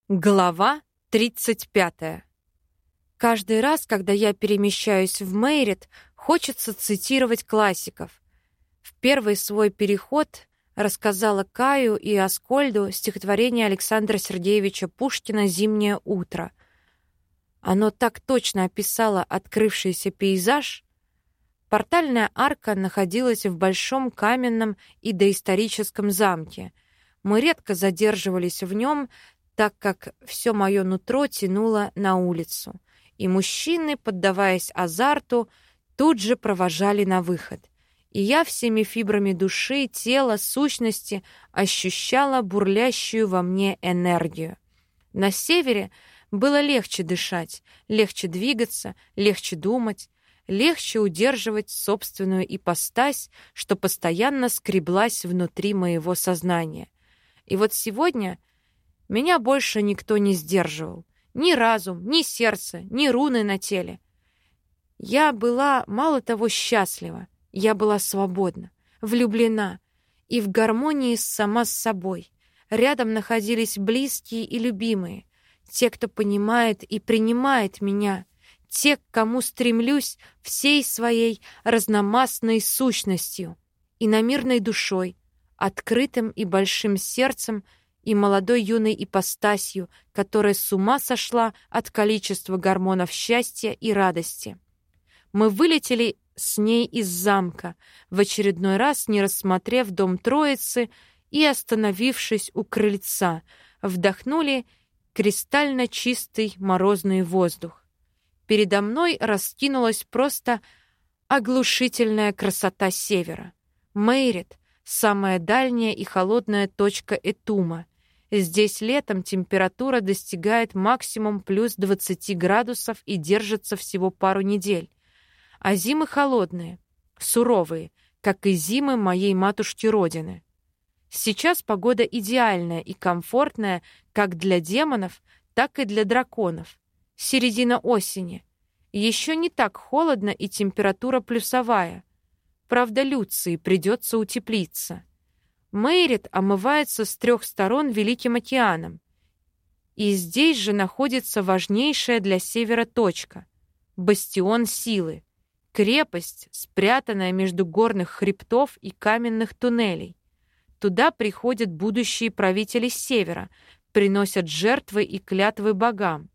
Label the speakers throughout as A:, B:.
A: Глава 35. Каждый раз, когда я перемещаюсь в Мейрит, хочется цитировать классиков. В первый свой переход рассказала Каю и Аскольду стихотворение Александра Сергеевича Пушкина «Зимнее утро». Оно так точно описало открывшийся пейзаж. Портальная арка находилась в большом каменном и доисторическом замке. Мы редко задерживались в нем, так как все мое нутро тянуло на улицу, и мужчины, поддаваясь азарту, тут же провожали на выход. И я всеми фибрами души, тела, сущности ощущала бурлящую во мне энергию. На севере было легче дышать, легче двигаться, легче думать, легче удерживать собственную ипостась, что постоянно скреблась внутри моего сознания. И вот сегодня меня больше никто не сдерживал. Ни разум, ни сердце, ни руны на теле. Я была мало того счастлива, я была свободна, влюблена и в гармонии сама с собой. Рядом находились близкие и любимые, те, кто понимает и принимает меня, те, к кому стремлюсь всей своей разномастной сущностью, иномирной душой, открытым и большим сердцем, и молодой юной ипостасью, которая с ума сошла от количества гормонов счастья и радости. Мы вылетели с ней из замка, в очередной раз не рассмотрев дом Троицы и, остановившись у крыльца, вдохнули кристально чистый морозный воздух. Передо мной раскинулась просто оглушительная красота севера. Мейрит — самая дальняя и холодная точка Этума. Здесь летом температура достигает максимум плюс 20 градусов и держится всего пару недель. А зимы холодные, суровые, как и зимы моей матушки Родины. Сейчас погода идеальная и комфортная как для демонов, так и для драконов. Середина осени. Еще не так холодно и температура плюсовая. Правда, Люции придется утеплиться. Мейрит омывается с 3 сторон Великим океаном. И здесь же находится важнейшая для севера точка — бастион силы, крепость, спрятанная между горных хребтов и каменных туннелей. Туда приходят будущие правители севера, приносят жертвы и клятвы богам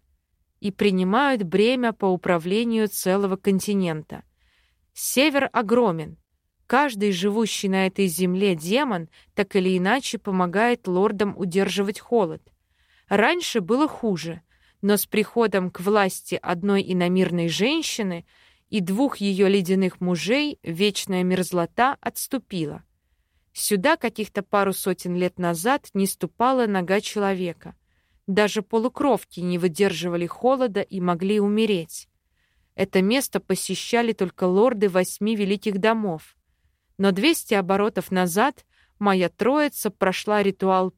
A: и принимают бремя по управлению целого континента. Север огромен. Каждый живущий на этой земле демон так или иначе помогает лордам удерживать холод. Раньше было хуже, но с приходом к власти одной иномирной женщины и 2 ее ледяных мужей вечная мерзлота отступила. Сюда каких-то пару сотен лет назад не ступала нога человека. Даже полукровки не выдерживали холода и могли умереть. Это место посещали только лорды 8 великих домов. Но 200 оборотов назад моя троица прошла ритуал,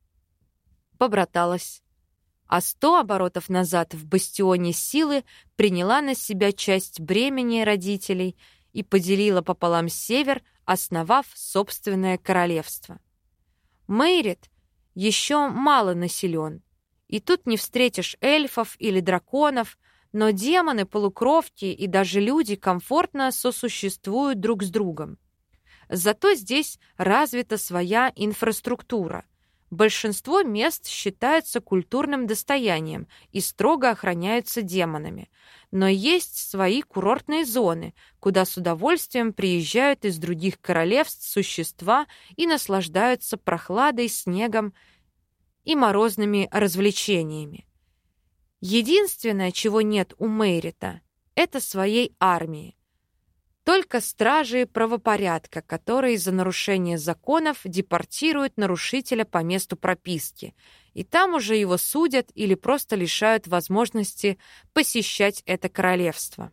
A: побраталась. А 100 оборотов назад в бастионе силы приняла на себя часть бремени родителей и поделила пополам север, основав собственное королевство. Мейрит еще мало населен, и тут не встретишь эльфов или драконов, но демоны, полукровки и даже люди комфортно сосуществуют друг с другом. Зато здесь развита своя инфраструктура. Большинство мест считаются культурным достоянием и строго охраняются демонами. Но есть свои курортные зоны, куда с удовольствием приезжают из других королевств существа и наслаждаются прохладой, снегом и морозными развлечениями. Единственное, чего нет у Мейрита, это своей армии. Только стражи правопорядка, которые за нарушение законов депортируют нарушителя по месту прописки, и там уже его судят или просто лишают возможности посещать это королевство.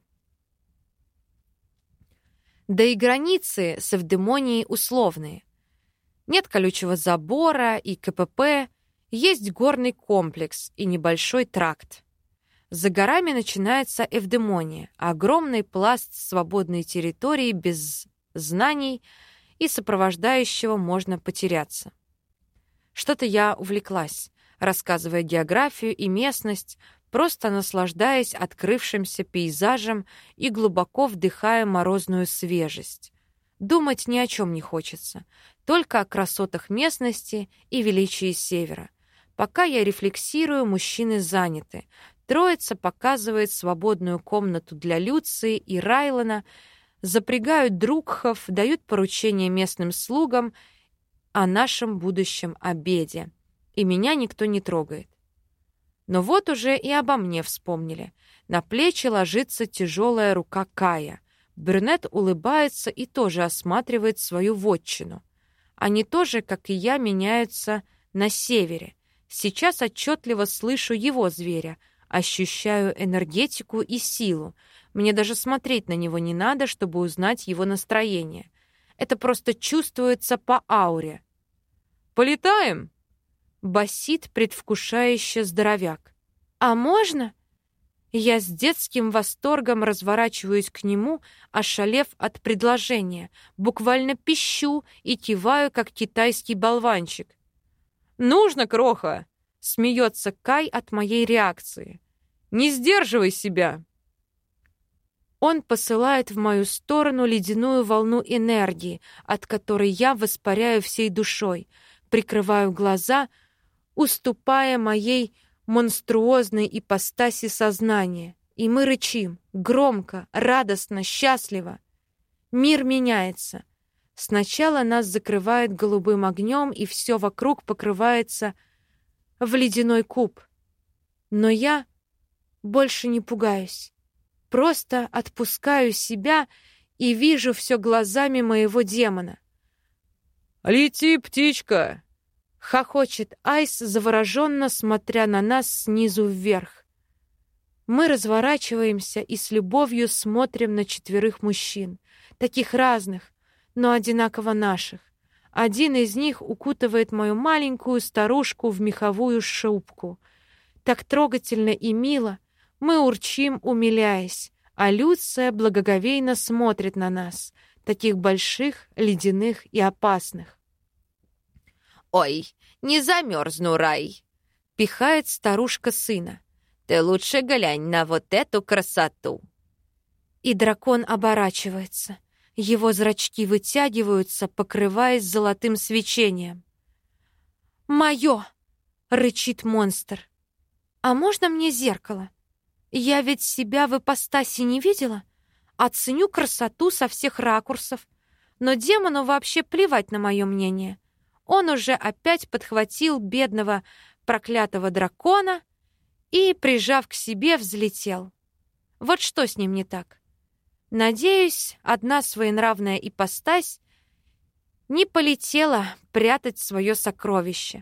A: Да и границы с Эвдемонией условные. Нет колючего забора и КПП, есть горный комплекс и небольшой тракт. За горами начинается Эвдемония, огромный пласт свободной территории без знаний и сопровождающего можно потеряться. Что-то я увлеклась. рассказывая географию и местность, просто наслаждаясь открывшимся пейзажем и глубоко вдыхая морозную свежесть. Думать ни о чем не хочется, только о красотах местности и величии севера. Пока я рефлексирую, мужчины заняты. Троица показывает свободную комнату для Люции и Райлана, запрягают друкхов, дают поручения местным слугам о нашем будущем обеде. И меня никто не трогает. Но вот уже и обо мне вспомнили. На плечи ложится тяжелая рука Кая. Брюнет улыбается и тоже осматривает свою вотчину. Они тоже, как и я, меняются на севере. Сейчас отчетливо слышу его зверя, ощущаю энергетику и силу. Мне даже смотреть на него не надо, чтобы узнать его настроение. Это просто чувствуется по ауре. «Полетаем!» — басит предвкушающе здоровяк. «А можно?» Я с детским восторгом разворачиваюсь к нему, ошалев от предложения, буквально пищу и киваю, как китайский болванчик. «Нужно, кроха!» — смеется Кай от моей реакции. «Не сдерживай себя!» Он посылает в мою сторону ледяную волну энергии, от которой я воспаряю всей душой, прикрываю глаза, уступая моей монструозной ипостаси сознания. И мы рычим, громко, радостно, счастливо. Мир меняется. Сначала нас закрывает голубым огнем, и все вокруг покрывается в ледяной куб. Но я больше не пугаюсь. Просто отпускаю себя и вижу все глазами моего демона. «Лети, птичка!» — хохочет Айс, завороженно смотря на нас снизу вверх. Мы разворачиваемся и с любовью смотрим на 4 мужчин, таких разных, но одинаково наших. Один из них укутывает мою маленькую старушку в меховую шубку. Так трогательно и мило. Мы урчим, умиляясь, а Люция благоговейно смотрит на нас, таких больших, ледяных и опасных.
B: «Ой, не замерзну, Рай!» — пихает старушка сына. «Ты лучше глянь на вот эту красоту!»
A: И дракон оборачивается. Его зрачки вытягиваются, покрываясь золотым свечением. «Моё!» — рычит монстр. «А можно мне зеркало? Я ведь себя в ипостаси не видела. Оценю красоту со всех ракурсов. Но демону вообще плевать на мое мнение. Он уже опять подхватил бедного проклятого дракона и, прижав к себе, взлетел. Вот что с ним не так? Надеюсь, одна своенравная ипостась не полетела прятать свое сокровище.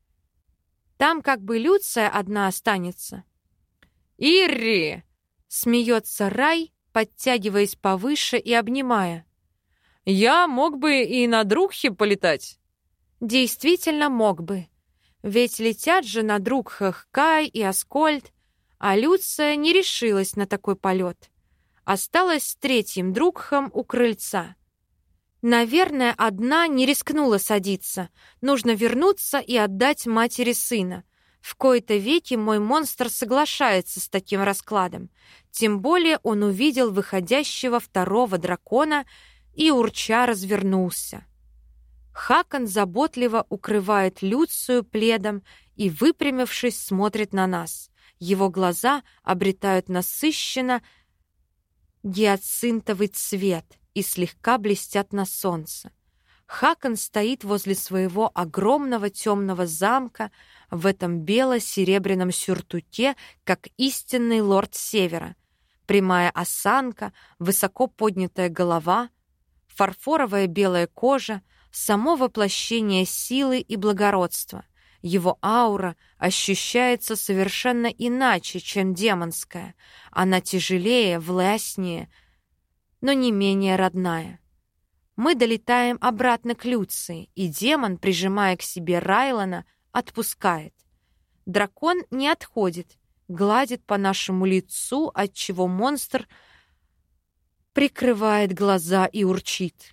A: Там как бы Люция одна останется.
B: «Ирри!»
A: — смеется Рай, подтягиваясь повыше и обнимая.
B: «Я мог бы и на Друкхе полетать».
A: Действительно мог бы. Ведь летят же на Друкхах Кай и Аскольд, а Люция не решилась на такой полет. Осталась с 3-м Друкхом у крыльца. Наверное, одна не рискнула садиться. Нужно вернуться и отдать матери сына. В кои-то веки мой монстр соглашается с таким раскладом. Тем более он увидел выходящего 2-го дракона и урча развернулся. Хакон заботливо укрывает Люцию пледом и, выпрямившись, смотрит на нас. Его глаза обретают насыщенно гиацинтовый цвет и слегка блестят на солнце. Хакон стоит возле своего огромного темного замка в этом бело-серебряном сюртуке, как истинный лорд Севера. Прямая осанка, высоко поднятая голова, фарфоровая белая кожа, само воплощение силы и благородства. Его аура ощущается совершенно иначе, чем демонская. Она тяжелее, властнее, но не менее родная. Мы долетаем обратно к Люции, и демон, прижимая к себе Райлана, отпускает. Дракон не отходит, гладит по нашему лицу, отчего монстр прикрывает глаза и урчит.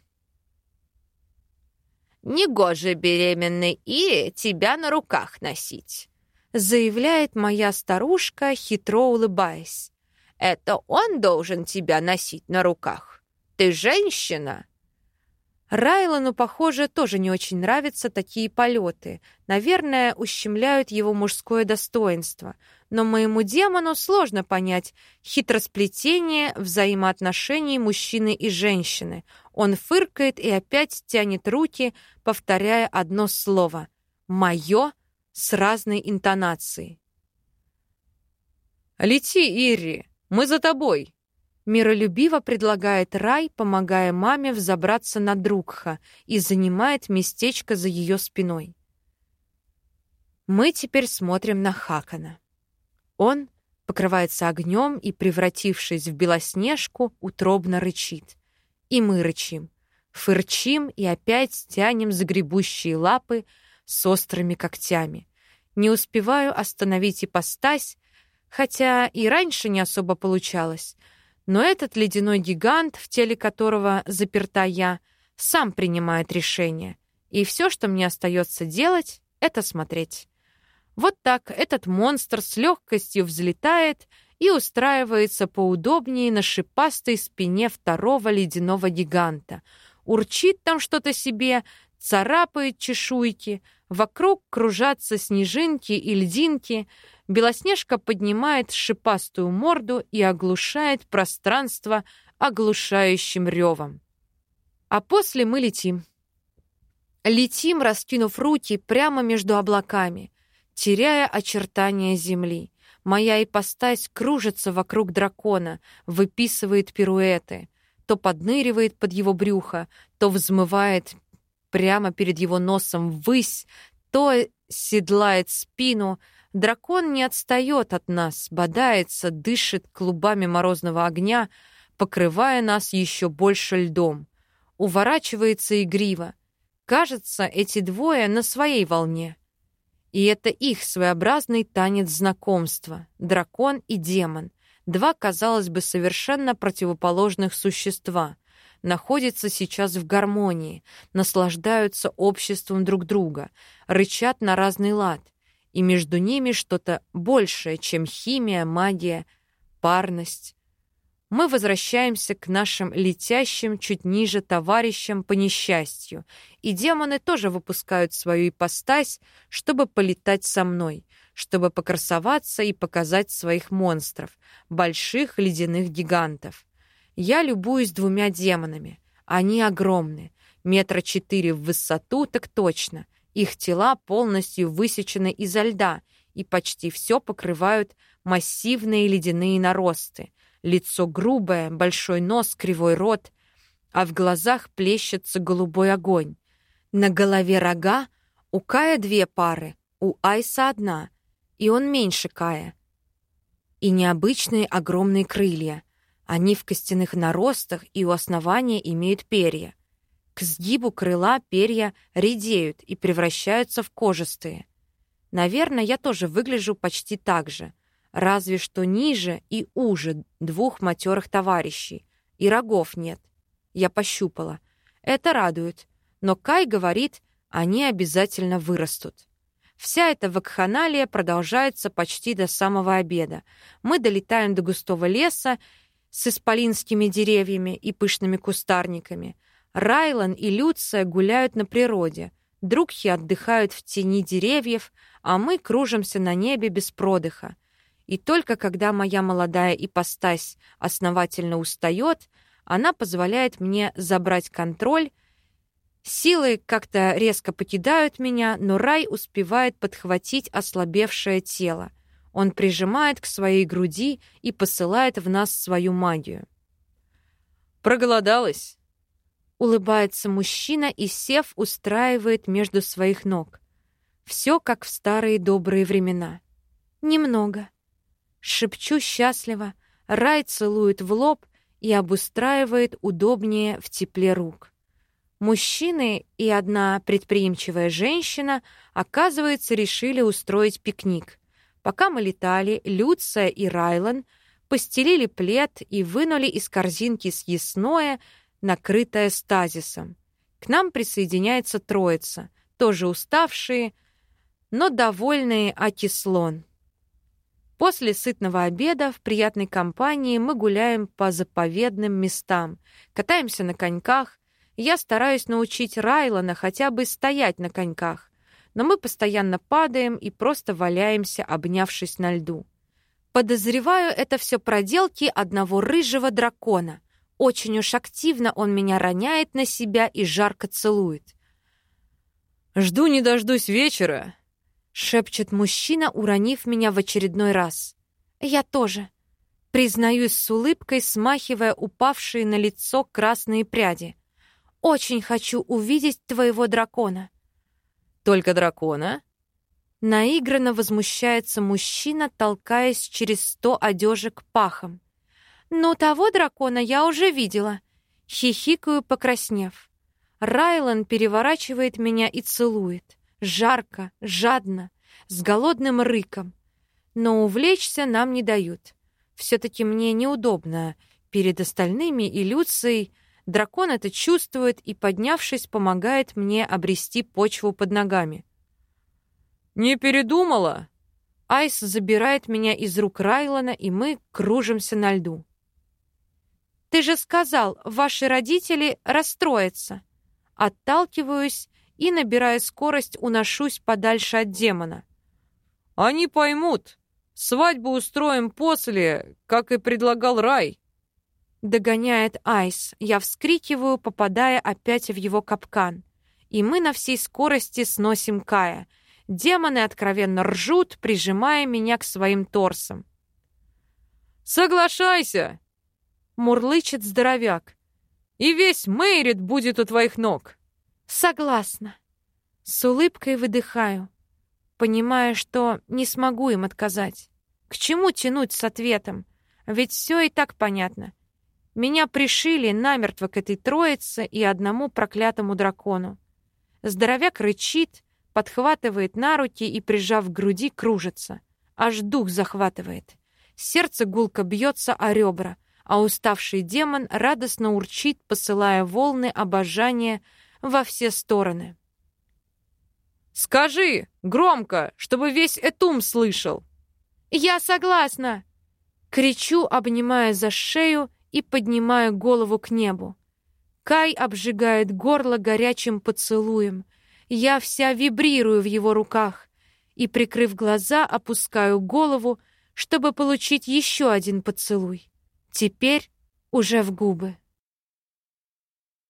B: «Негоже беременной Ире тебя на руках носить!»
A: заявляет моя старушка, хитро улыбаясь.
B: «Это он должен тебя носить на руках? Ты женщина?»
A: Райлану, похоже, тоже не очень нравятся такие полеты. Наверное, ущемляют его мужское достоинство. Но моему демону сложно понять хитросплетение взаимоотношений мужчины и женщины. Он фыркает и опять тянет руки, повторяя одно слово «моё» с разной интонацией.
C: «Лети, Ирри, мы за тобой!»
A: Миролюбиво предлагает Рай, помогая маме взобраться на Друкха, и занимает местечко за ее спиной. Мы теперь смотрим на Хакана. Он покрывается огнем и, превратившись в Белоснежку, утробно рычит. И мы рычим, фырчим и опять тянем загребущие лапы с острыми когтями. Не успеваю остановить ипостась, хотя и раньше не особо получалось. Но этот ледяной гигант, в теле которого заперта я, сам принимает решение. И все, что мне остается делать, это смотреть. Вот так этот монстр с легкостью взлетает и устраивается поудобнее на шипастой спине второго ледяного гиганта. Урчит там что-то себе, царапает чешуйки, вокруг кружатся снежинки и льдинки. Белоснежка поднимает шипастую морду и оглушает пространство оглушающим ревом. А после мы летим. Летим, раскинув руки прямо между облаками, теряя очертания земли. Моя ипостась кружится вокруг дракона, выписывает пируэты, то подныривает под его брюхо, то взмывает прямо перед его носом ввысь, то седлает спину. Дракон не отстает от нас, бодается, дышит клубами морозного огня, покрывая нас еще больше льдом. Уворачивается игриво. Кажется, эти двое на своей волне. И это их своеобразный танец знакомства. Дракон и демон. Два, казалось бы, совершенно противоположных существа. Находятся сейчас в гармонии, наслаждаются обществом друг друга, рычат на разный лад. И между ними что-то большее, чем химия, магия, парность. Мы возвращаемся к нашим летящим чуть ниже товарищам по несчастью, и демоны тоже выпускают свою ипостась, чтобы полетать со мной, чтобы покрасоваться и показать своих монстров, больших ледяных гигантов. Я любуюсь двумя демонами. Они огромны, 4 метра в высоту, так точно. Их тела полностью высечены изо льда, и почти все покрывают массивные ледяные наросты. Лицо грубое, большой нос, кривой рот, а в глазах плещется голубой огонь. На голове рога, у Кая 2 пары, у Айса 1, и он меньше Кая. И необычные огромные крылья. Они в костяных наростах и у основания имеют перья. К сгибу крыла перья редеют и превращаются в кожистые. Наверное, я тоже выгляжу почти так же, разве что ниже и уже 2 матерых товарищей. И рогов нет. Я пощупала. Это радует. Но Кай говорит, они обязательно вырастут. Вся эта вакханалия продолжается почти до самого обеда. Мы долетаем до густого леса с исполинскими деревьями и пышными кустарниками. Райлан и Люция гуляют на природе. Друкхи отдыхают в тени деревьев, а мы кружимся на небе без продыха. И только когда моя молодая ипостась основательно устает, она позволяет мне забрать контроль. Силы как-то резко покидают меня, но Рай успевает подхватить ослабевшее тело. Он прижимает к своей груди и посылает в нас свою магию.
C: «Проголодалась?»
A: Улыбается мужчина и, сев, устраивает между своих ног. Все как в старые добрые времена. Немного. Шепчу счастливо, Рай целует в лоб и обустраивает удобнее в тепле рук. Мужчины и одна предприимчивая женщина, оказывается, решили устроить пикник. Пока мы летали, Люция и Райлан постелили плед и вынули из корзинки съестное, накрытое стазисом. К нам присоединяется троица, тоже уставшие, но довольные аки слон. После сытного обеда в приятной компании мы гуляем по заповедным местам, катаемся на коньках. Я стараюсь научить Райлана хотя бы стоять на коньках, но мы постоянно падаем и просто валяемся, обнявшись на льду. Подозреваю, это все проделки одного рыжего дракона. Очень уж активно он меня роняет на себя и жарко целует.
C: «Жду не дождусь вечера»,
A: — шепчет мужчина, уронив меня в очередной раз. «Я тоже», — признаюсь с улыбкой, смахивая упавшие на лицо красные пряди. «Очень хочу увидеть твоего дракона».
C: «Только дракона?»
A: Наигранно возмущается мужчина, толкаясь через 100 одежек пахом. «Но того дракона я уже видела», — хихикаю, покраснев. Райлан переворачивает меня и целует. Жарко, жадно, с голодным рыком. Но увлечься нам не дают. Все-таки мне неудобно. Перед остальными и Люцией дракон это чувствует и, поднявшись, помогает мне обрести почву под ногами.
C: «Не передумала?»
A: Айс забирает меня из рук Райлана, и мы кружимся на льду. «Ты же сказал, ваши родители расстроятся». Отталкиваюсь и, набирая скорость, уношусь подальше от демона.
C: «Они поймут. Свадьбу устроим после, как и предлагал Рай».
A: Догоняет Айс. Я вскрикиваю, попадая опять в его капкан. И мы на всей скорости сносим Кая. Демоны откровенно ржут, прижимая меня к своим торсам.
C: «Соглашайся!»
A: — мурлычет здоровяк.
C: «И весь Мейрит будет у твоих ног!»
A: «Согласна!» С улыбкой выдыхаю, понимая, что не смогу им отказать. К чему тянуть с ответом? Ведь все и так понятно. Меня пришили намертво к этой троице и одному проклятому дракону. Здоровяк рычит, подхватывает на руки и, прижав к груди, кружится. Аж дух захватывает. Сердце гулко бьется о ребра, а уставший демон радостно урчит, посылая волны обожания во все стороны.
C: «Скажи громко, чтобы весь Этум слышал!»
A: «Я согласна!» Кричу, обнимая за шею и поднимая голову к небу. Кай обжигает горло горячим поцелуем. Я вся вибрирую в его руках и, прикрыв глаза, опускаю голову, чтобы получить еще один поцелуй. Теперь уже в губы.